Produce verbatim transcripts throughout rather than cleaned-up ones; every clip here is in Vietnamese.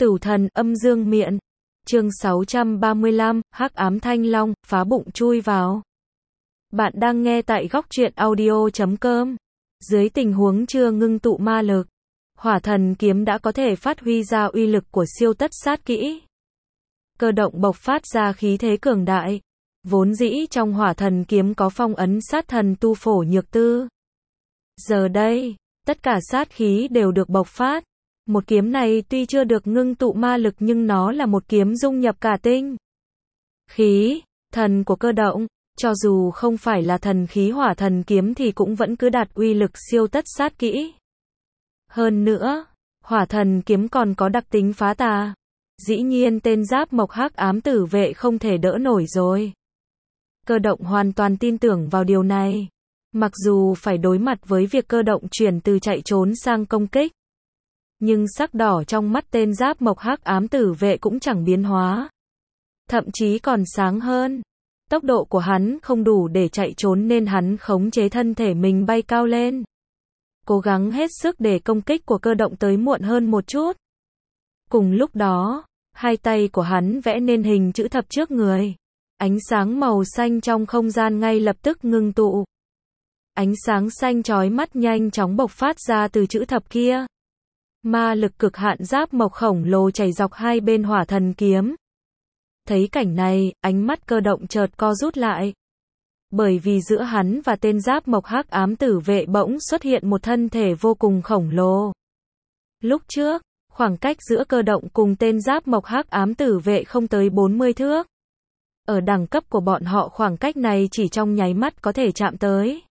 Tửu thần âm dương miện. Chương sáu trăm ba mươi lăm, Hắc ám thanh long, phá bụng chui vào. Bạn đang nghe tại góc truyện audio chấm com. Dưới tình huống chưa ngưng tụ ma lực, hỏa thần kiếm đã có thể phát huy ra uy lực của siêu tất sát kỹ. Cơ động bộc phát ra khí thế cường đại. Vốn dĩ trong hỏa thần kiếm có phong ấn sát thần tu phổ nhược tư. Giờ đây, tất cả sát khí đều được bộc phát. Một kiếm này tuy chưa được ngưng tụ ma lực nhưng nó là một kiếm dung nhập cả tinh khí, thần của cơ động. Cho dù không phải là thần khí hỏa thần kiếm thì cũng vẫn cứ đạt uy lực siêu tất sát kỹ. Hơn nữa, hỏa thần kiếm còn có đặc tính phá tà. Dĩ nhiên tên giáp mộc hắc ám tử vệ không thể đỡ nổi rồi. Cơ động hoàn toàn tin tưởng vào điều này. Mặc dù phải đối mặt với việc cơ động chuyển từ chạy trốn sang công kích, nhưng sắc đỏ trong mắt tên giáp mộc hắc ám tử vệ cũng chẳng biến hóa. Thậm chí còn sáng hơn. Tốc độ của hắn không đủ để chạy trốn nên hắn khống chế thân thể mình bay cao lên. Cố gắng hết sức để công kích của cơ động tới muộn hơn một chút. Cùng lúc đó, hai tay của hắn vẽ nên hình chữ thập trước người. Ánh sáng màu xanh trong không gian ngay lập tức ngưng tụ. Ánh sáng xanh chói mắt nhanh chóng bộc phát ra từ chữ thập kia. Ma lực cực hạn giáp mộc khổng lồ chảy dọc hai bên hỏa thần kiếm. Thấy cảnh này, ánh mắt cơ động chợt co rút lại. Bởi vì giữa hắn và tên giáp mộc hắc ám tử vệ bỗng xuất hiện một thân thể vô cùng khổng lồ. Lúc trước, khoảng cách giữa cơ động cùng tên giáp mộc hắc ám tử vệ không tới bốn mươi thước. Ở đẳng cấp của bọn họ khoảng cách này chỉ trong nháy mắt có thể chạm tới.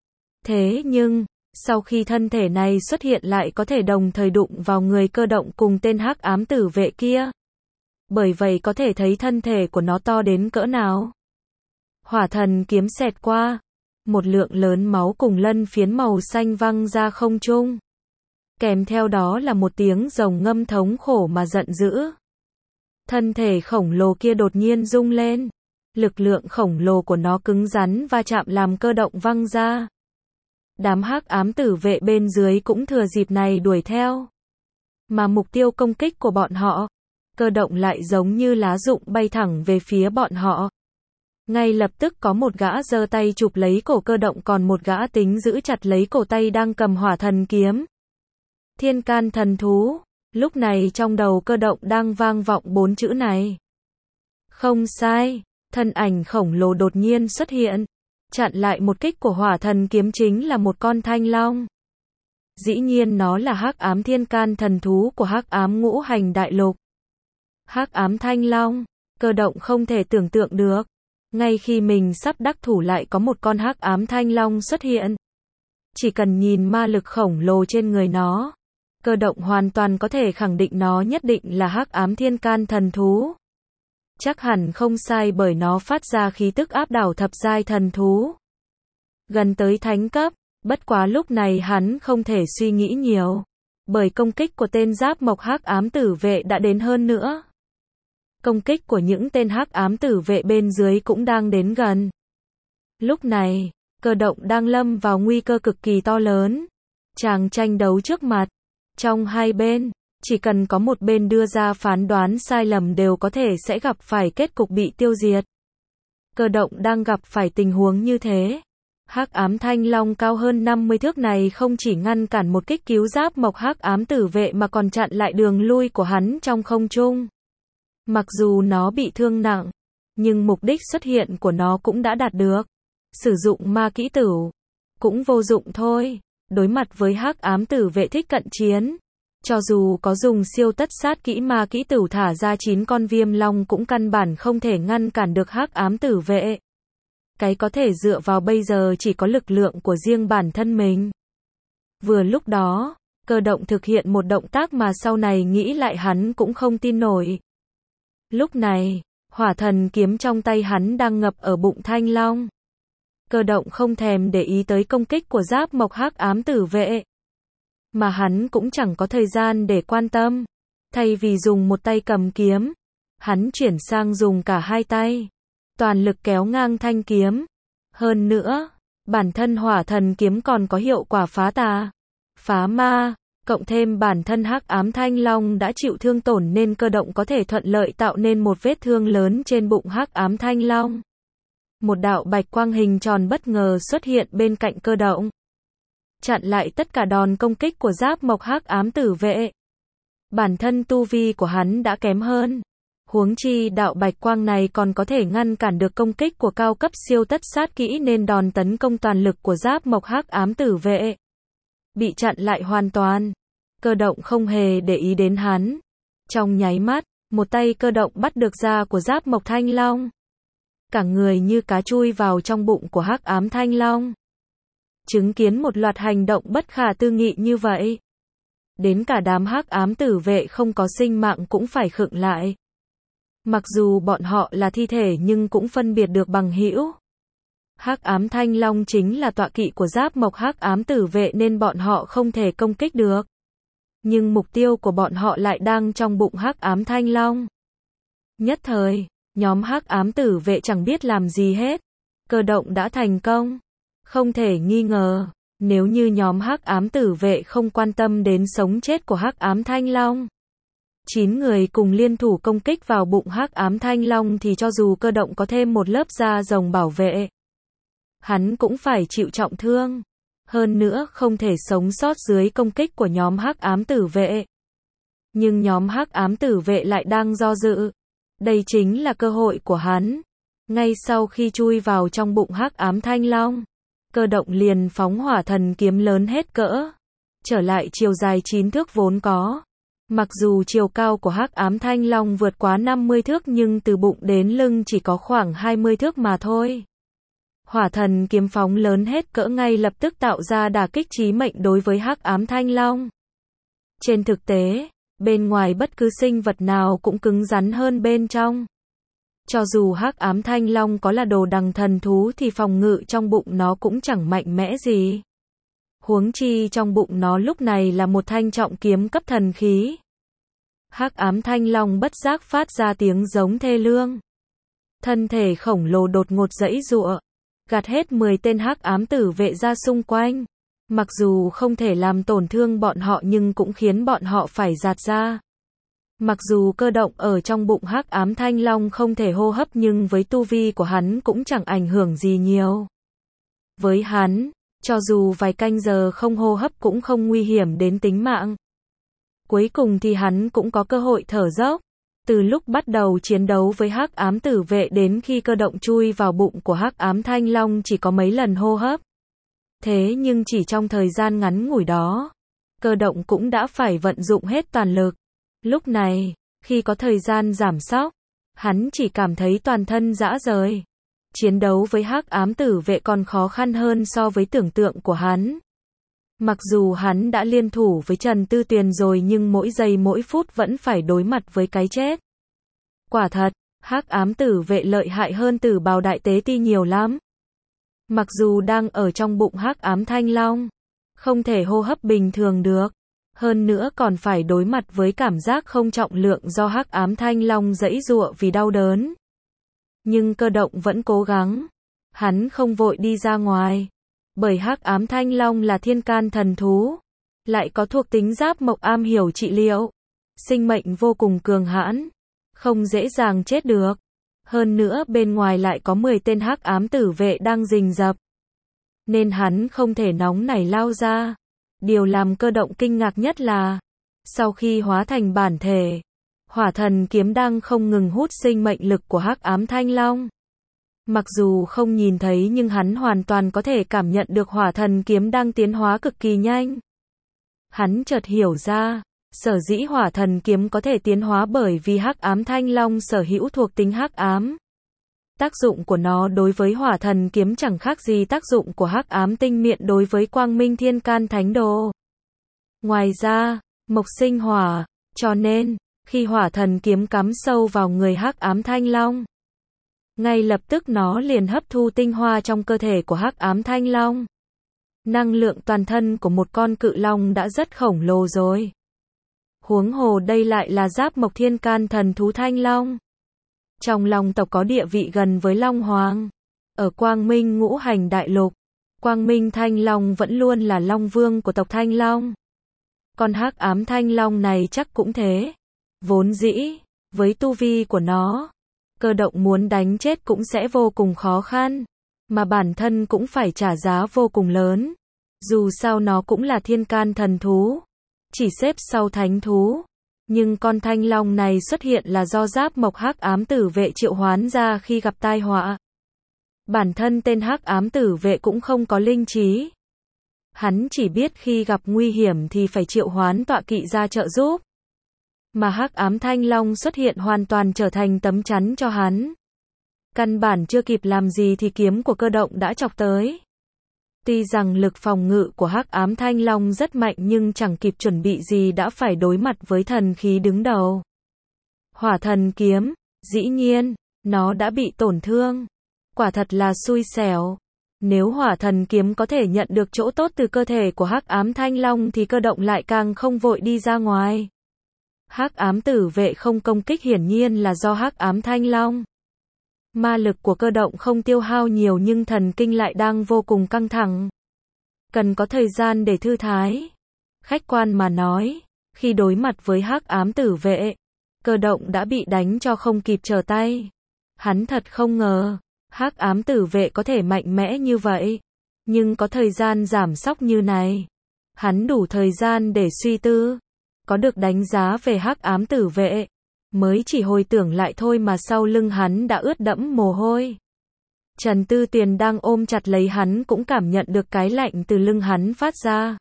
Thế nhưng, sau khi thân thể này xuất hiện lại có thể đồng thời đụng vào người cơ động cùng tên hắc ám tử vệ kia. Bởi vậy có thể thấy thân thể của nó to đến cỡ nào. Hỏa thần kiếm xẹt qua. Một lượng lớn máu cùng lân phiến màu xanh văng ra không trung. Kèm theo đó là một tiếng rồng ngâm thống khổ mà giận dữ. Thân thể khổng lồ kia đột nhiên rung lên. Lực lượng khổng lồ của nó cứng rắn va chạm làm cơ động văng ra. Đám hắc ám tử vệ bên dưới cũng thừa dịp này đuổi theo. Mà mục tiêu công kích của bọn họ, cơ động lại giống như lá rụng bay thẳng về phía bọn họ. Ngay lập tức có một gã giơ tay chụp lấy cổ cơ động còn một gã tính giữ chặt lấy cổ tay đang cầm hỏa thần kiếm. Thiên can thần thú. Lúc này trong đầu cơ động đang vang vọng bốn chữ này. Không sai, thân ảnh khổng lồ đột nhiên xuất hiện. Chặn lại một kích của hỏa thần kiếm chính là một con thanh long. Dĩ nhiên nó là hắc ám thiên can thần thú của hắc ám ngũ hành đại lục. Hắc ám thanh long, cơ động không thể tưởng tượng được. Ngay khi mình sắp đắc thủ lại có một con hắc ám thanh long xuất hiện. Chỉ cần nhìn ma lực khổng lồ trên người nó, cơ động hoàn toàn có thể khẳng định nó nhất định là hắc ám thiên can thần thú. Chắc hẳn không sai bởi nó phát ra khí tức áp đảo thập giai thần thú. Gần tới thánh cấp, bất quá lúc này hắn không thể suy nghĩ nhiều. Bởi công kích của tên giáp mộc hắc ám tử vệ đã đến hơn nữa. Công kích của những tên hắc ám tử vệ bên dưới cũng đang đến gần. Lúc này, cơ động đang lâm vào nguy cơ cực kỳ to lớn. Chàng tranh đấu trước mặt. Trong hai bên, chỉ cần có một bên đưa ra phán đoán sai lầm đều có thể sẽ gặp phải kết cục bị tiêu diệt. Cơ động đang gặp phải tình huống như thế. Hắc ám thanh long cao hơn năm mươi thước này không chỉ ngăn cản một kích cứu giáp mộc hắc ám tử vệ mà còn chặn lại đường lui của hắn trong không trung. Mặc dù nó bị thương nặng, nhưng mục đích xuất hiện của nó cũng đã đạt được. Sử dụng ma kỹ tửu cũng vô dụng thôi. Đối mặt với hắc ám tử vệ thích cận chiến, cho dù có dùng siêu tất sát kỹ ma kỹ tửu thả ra chín con viêm long cũng căn bản không thể ngăn cản được hắc ám tử vệ. Cái có thể dựa vào bây giờ chỉ có lực lượng của riêng bản thân mình. Vừa lúc đó, cơ động thực hiện một động tác mà sau này nghĩ lại hắn cũng không tin nổi. Lúc này, hỏa thần kiếm trong tay hắn đang ngập ở bụng thanh long. Cơ động không thèm để ý tới công kích của giáp mộc hắc ám tử vệ. Mà hắn cũng chẳng có thời gian để quan tâm. Thay vì dùng một tay cầm kiếm, hắn chuyển sang dùng cả hai tay. Toàn lực kéo ngang thanh kiếm. Hơn nữa, bản thân hỏa thần kiếm còn có hiệu quả phá tà, phá ma. cộng thêm bản thân Hắc Ám Thanh Long đã chịu thương tổn nên Cơ Động có thể thuận lợi tạo nên một vết thương lớn trên bụng Hắc Ám Thanh Long. Một đạo bạch quang hình tròn bất ngờ xuất hiện bên cạnh Cơ Động, chặn lại tất cả đòn công kích của Giáp Mộc Hắc Ám Tử Vệ. Bản thân tu vi của hắn đã kém hơn, huống chi đạo bạch quang này còn có thể ngăn cản được công kích của cao cấp siêu tất sát kỹ nên đòn tấn công toàn lực của Giáp Mộc Hắc Ám Tử Vệ bị chặn lại hoàn toàn. Cơ Động không hề để ý đến hắn. Trong nháy mắt, một tay Cơ Động bắt được da của Giáp Mộc Thanh Long. Cả người như cá chui vào trong bụng của Hắc Ám Thanh Long. Chứng kiến một loạt hành động bất khả tư nghị như vậy, đến cả đám Hắc Ám Tử Vệ không có sinh mạng cũng phải khựng lại. Mặc dù bọn họ là thi thể nhưng cũng phân biệt được bằng hữu. Hắc Ám Thanh Long chính là tọa kỵ của Giáp Mộc Hắc Ám Tử Vệ nên bọn họ không thể công kích được. Nhưng mục tiêu của bọn họ lại đang trong bụng Hắc Ám Thanh Long. Nhất thời, nhóm Hắc Ám Tử Vệ chẳng biết làm gì hết. Cơ Động đã thành công. Không thể nghi ngờ, nếu như nhóm Hắc Ám Tử Vệ không quan tâm đến sống chết của Hắc Ám Thanh Long, chín người cùng liên thủ công kích vào bụng Hắc Ám Thanh Long thì cho dù Cơ Động có thêm một lớp da rồng bảo vệ, hắn cũng phải chịu trọng thương. Hơn nữa không thể sống sót dưới công kích của nhóm Hắc Ám Tử Vệ. Nhưng nhóm Hắc Ám Tử Vệ lại đang do dự. Đây chính là cơ hội của hắn. Ngay sau khi chui vào trong bụng Hắc Ám Thanh Long, Cơ Động liền phóng hỏa thần kiếm lớn hết cỡ, trở lại chiều dài chín thước vốn có. Mặc dù chiều cao của Hắc Ám Thanh Long vượt quá năm mươi thước nhưng từ bụng đến lưng chỉ có khoảng hai mươi thước mà thôi. Hỏa thần kiếm phóng lớn hết cỡ ngay lập tức tạo ra đả kích chí mệnh đối với Hắc Ám Thanh Long. Trên thực tế, bên ngoài bất cứ sinh vật nào cũng cứng rắn hơn bên trong. Cho dù Hắc Ám Thanh Long có là đồ đằng thần thú thì phòng ngự trong bụng nó cũng chẳng mạnh mẽ gì. Huống chi trong bụng nó lúc này là một thanh trọng kiếm cấp thần khí. Hắc Ám Thanh Long bất giác phát ra tiếng giống thê lương. Thân thể khổng lồ đột ngột giãy giụa, gạt hết mười tên Hắc Ám Tử Vệ ra xung quanh. Mặc dù không thể làm tổn thương bọn họ nhưng cũng khiến bọn họ phải giạt ra. Mặc dù Cơ Động ở trong bụng Hắc Ám Thanh Long không thể hô hấp nhưng với tu vi của hắn cũng chẳng ảnh hưởng gì nhiều. Với hắn, cho dù vài canh giờ không hô hấp cũng không nguy hiểm đến tính mạng. Cuối cùng thì hắn cũng có cơ hội thở dốc. Từ lúc bắt đầu chiến đấu với Hắc Ám Tử Vệ đến khi Cơ Động chui vào bụng của Hắc Ám Thanh Long chỉ có mấy lần hô hấp. Thế nhưng chỉ trong thời gian ngắn ngủi đó, Cơ Động cũng đã phải vận dụng hết toàn lực. Lúc này, khi có thời gian giảm sóc, hắn chỉ cảm thấy toàn thân rã rời. Chiến đấu với Hắc Ám Tử Vệ còn khó khăn hơn so với tưởng tượng của hắn. Mặc dù hắn đã liên thủ với Trần Tư Tuyền rồi nhưng mỗi giây mỗi phút vẫn phải đối mặt với cái chết. Quả thật, Hắc Ám Tử Vệ lợi hại hơn Tử Bào Đại Tế Ti nhiều lắm. Mặc dù đang ở trong bụng Hắc Ám Thanh Long, không thể hô hấp bình thường được. Hơn nữa còn phải đối mặt với cảm giác không trọng lượng do Hắc Ám Thanh Long giãy giụa vì đau đớn. Nhưng Cơ Động vẫn cố gắng. Hắn không vội đi ra ngoài. Bởi Hắc Ám Thanh Long là thiên can thần thú, lại có thuộc tính Giáp Mộc am hiểu trị liệu. Sinh mệnh vô cùng cường hãn, không dễ dàng chết được. Hơn nữa bên ngoài lại có mười tên Hắc Ám Tử Vệ đang rình rập. Nên hắn không thể nóng nảy lao ra. Điều làm Cơ Động kinh ngạc nhất là, sau khi hóa thành bản thể, hỏa thần kiếm đang không ngừng hút sinh mệnh lực của Hắc Ám Thanh Long. Mặc dù không nhìn thấy nhưng hắn hoàn toàn có thể cảm nhận được hỏa thần kiếm đang tiến hóa cực kỳ nhanh. Hắn chợt hiểu ra, sở dĩ hỏa thần kiếm có thể tiến hóa bởi vì Hắc Ám Thanh Long sở hữu thuộc tính hắc ám. Tác dụng của nó đối với hỏa thần kiếm chẳng khác gì tác dụng của Hắc Ám Tinh Miện đối với Quang Minh Thiên Can Thánh Đồ. Ngoài ra, mộc sinh hỏa, cho nên, khi hỏa thần kiếm cắm sâu vào người Hắc Ám Thanh Long, ngay lập tức nó liền hấp thu tinh hoa trong cơ thể của Hắc Ám Thanh Long. Năng lượng toàn thân của một con cự long đã rất khổng lồ rồi. Huống hồ đây lại là Giáp Mộc Thiên Can thần thú Thanh Long. Trong Long tộc có địa vị gần với Long Hoàng. Ở Quang Minh Ngũ Hành Đại Lục, Quang Minh Thanh Long vẫn luôn là Long Vương của tộc Thanh Long. Con hắc ám thanh long này chắc cũng thế. Vốn dĩ, với tu vi của nó, Cơ Động muốn đánh chết cũng sẽ vô cùng khó khăn, mà bản thân cũng phải trả giá vô cùng lớn. Dù sao nó cũng là thiên can thần thú, chỉ xếp sau thánh thú. Nhưng con thanh long này xuất hiện là do giáp mộc hắc ám tử vệ triệu hoán ra khi gặp tai họa. Bản thân tên hắc ám tử vệ cũng không có linh trí. Hắn chỉ biết khi gặp nguy hiểm thì phải triệu hoán tọa kỵ ra trợ giúp. Mà hắc ám thanh long xuất hiện hoàn toàn trở thành tấm chắn cho hắn. Căn bản chưa kịp làm gì thì kiếm của Cơ Động đã chọc tới. Tuy rằng lực phòng ngự của hắc ám thanh long rất mạnh nhưng chẳng kịp chuẩn bị gì đã phải đối mặt với thần khí đứng đầu. Hỏa thần kiếm, dĩ nhiên, nó đã bị tổn thương. Quả thật là xui xẻo. Nếu hỏa thần kiếm có thể nhận được chỗ tốt từ cơ thể của hắc ám thanh long thì Cơ Động lại càng không vội đi ra ngoài. Hắc ám tử vệ không công kích hiển nhiên là do hắc ám thanh long. Ma lực của Cơ Động không tiêu hao nhiều nhưng thần kinh lại đang vô cùng căng thẳng. Cần có thời gian để thư thái. Khách quan mà nói, khi đối mặt với hắc ám tử vệ, Cơ Động đã bị đánh cho không kịp trở tay. Hắn thật không ngờ, hắc ám tử vệ có thể mạnh mẽ như vậy, nhưng có thời gian giảm sóc như này. Hắn đủ thời gian để suy tư, có được đánh giá về hắc ám tử vệ. Mới chỉ hồi tưởng lại thôi mà sau lưng hắn đã ướt đẫm mồ hôi. Trần Tư Tuyền đang ôm chặt lấy hắn cũng cảm nhận được cái lạnh từ lưng hắn phát ra.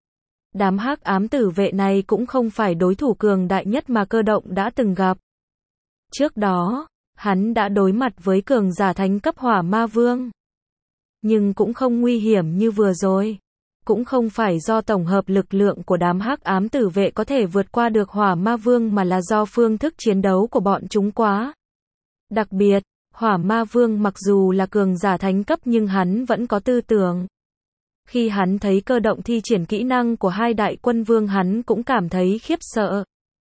Đám hắc ám tử vệ này cũng không phải đối thủ cường đại nhất mà Cơ Động đã từng gặp. Trước đó, hắn đã đối mặt với cường giả thánh cấp hỏa ma vương. Nhưng cũng không nguy hiểm như vừa rồi. Cũng không phải do tổng hợp lực lượng của đám hắc ám tử vệ có thể vượt qua được hỏa ma vương mà là do phương thức chiến đấu của bọn chúng quá đặc biệt. Hỏa ma vương mặc dù là cường giả thánh cấp nhưng hắn vẫn có tư tưởng. Khi hắn thấy Cơ Động thi triển kỹ năng của hai đại quân vương hắn cũng cảm thấy khiếp sợ.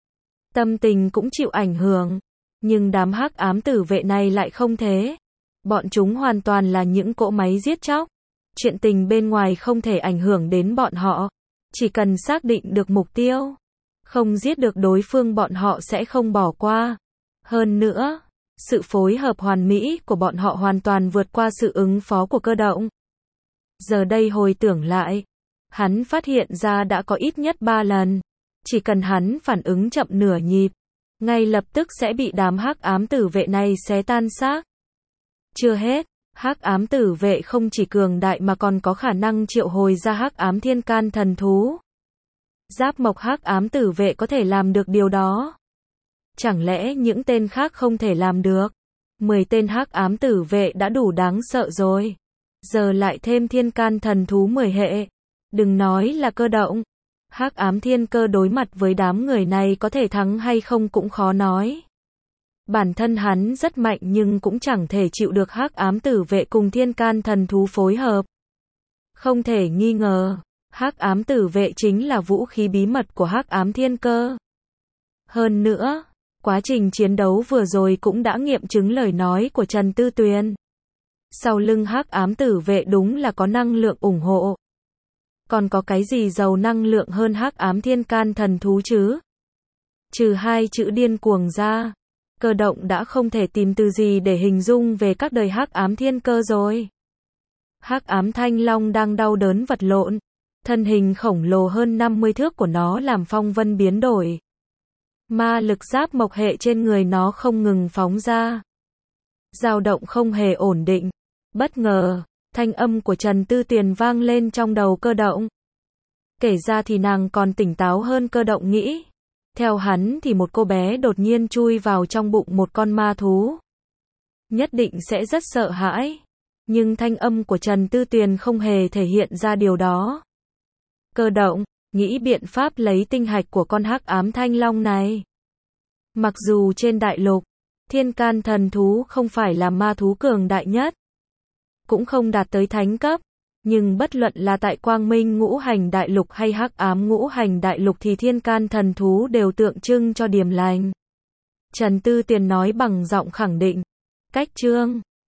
Tâm tình cũng chịu ảnh hưởng. Nhưng đám hắc ám tử vệ này lại không thế. Bọn chúng hoàn toàn là những cỗ máy giết chóc. Chuyện tình bên ngoài không thể ảnh hưởng đến bọn họ. Chỉ cần xác định được mục tiêu, không giết được đối phương bọn họ sẽ không bỏ qua. Hơn nữa, sự phối hợp hoàn mỹ của bọn họ hoàn toàn vượt qua sự ứng phó của Cơ Động. Giờ đây hồi tưởng lại, hắn phát hiện ra đã có ít nhất ba lần. Chỉ cần hắn phản ứng chậm nửa nhịp, ngay lập tức sẽ bị đám hắc ám tử vệ này xé tan xác. Chưa hết, hắc ám tử vệ không chỉ cường đại mà còn có khả năng triệu hồi ra hắc ám thiên can thần thú. Giáp mộc hắc ám tử vệ có thể làm được điều đó. Chẳng lẽ những tên khác không thể làm được? mười tên hắc ám tử vệ đã đủ đáng sợ rồi. Giờ lại thêm thiên can thần thú mười hệ. Đừng nói là Cơ Động. Hắc ám thiên cơ đối mặt với đám người này có thể thắng hay không cũng khó nói. Bản thân hắn rất mạnh nhưng cũng chẳng thể chịu được hắc ám tử vệ cùng thiên can thần thú phối hợp. Không thể nghi ngờ, hắc ám tử vệ chính là vũ khí bí mật của hắc ám thiên cơ. Hơn nữa, quá trình chiến đấu vừa rồi cũng đã nghiệm chứng lời nói của Trần Tư Tuyền. Sau lưng hắc ám tử vệ đúng là có năng lượng ủng hộ. Còn có cái gì giàu năng lượng hơn hắc ám thiên can thần thú chứ? Trừ hai chữ điên cuồng ra, Cơ Động đã không thể tìm từ gì để hình dung về các đời hắc ám thiên cơ rồi. Hắc ám thanh long đang đau đớn vật lộn, thân hình khổng lồ hơn năm mươi thước của nó làm phong vân biến đổi. Ma lực giáp mộc hệ trên người nó không ngừng phóng ra, dao động không hề ổn định. Bất ngờ, thanh âm của Trần Tư Tuyền vang lên trong đầu Cơ Động. Kể ra thì nàng còn tỉnh táo hơn Cơ Động nghĩ. Theo hắn thì một cô bé đột nhiên chui vào trong bụng một con ma thú. Nhất định sẽ rất sợ hãi. Nhưng thanh âm của Trần Tư Tuyền không hề thể hiện ra điều đó. Cơ Động, nghĩ biện pháp lấy tinh hạch của con hắc ám thanh long này. Mặc dù trên đại lục, thiên can thần thú không phải là ma thú cường đại nhất. Cũng không đạt tới thánh cấp. Nhưng bất luận là tại Quang Minh Ngũ Hành Đại Lục hay Hắc Ám Ngũ Hành Đại Lục thì thiên can thần thú đều tượng trưng cho điềm lành. Trần Tư Tuyền nói bằng giọng khẳng định. Cách chương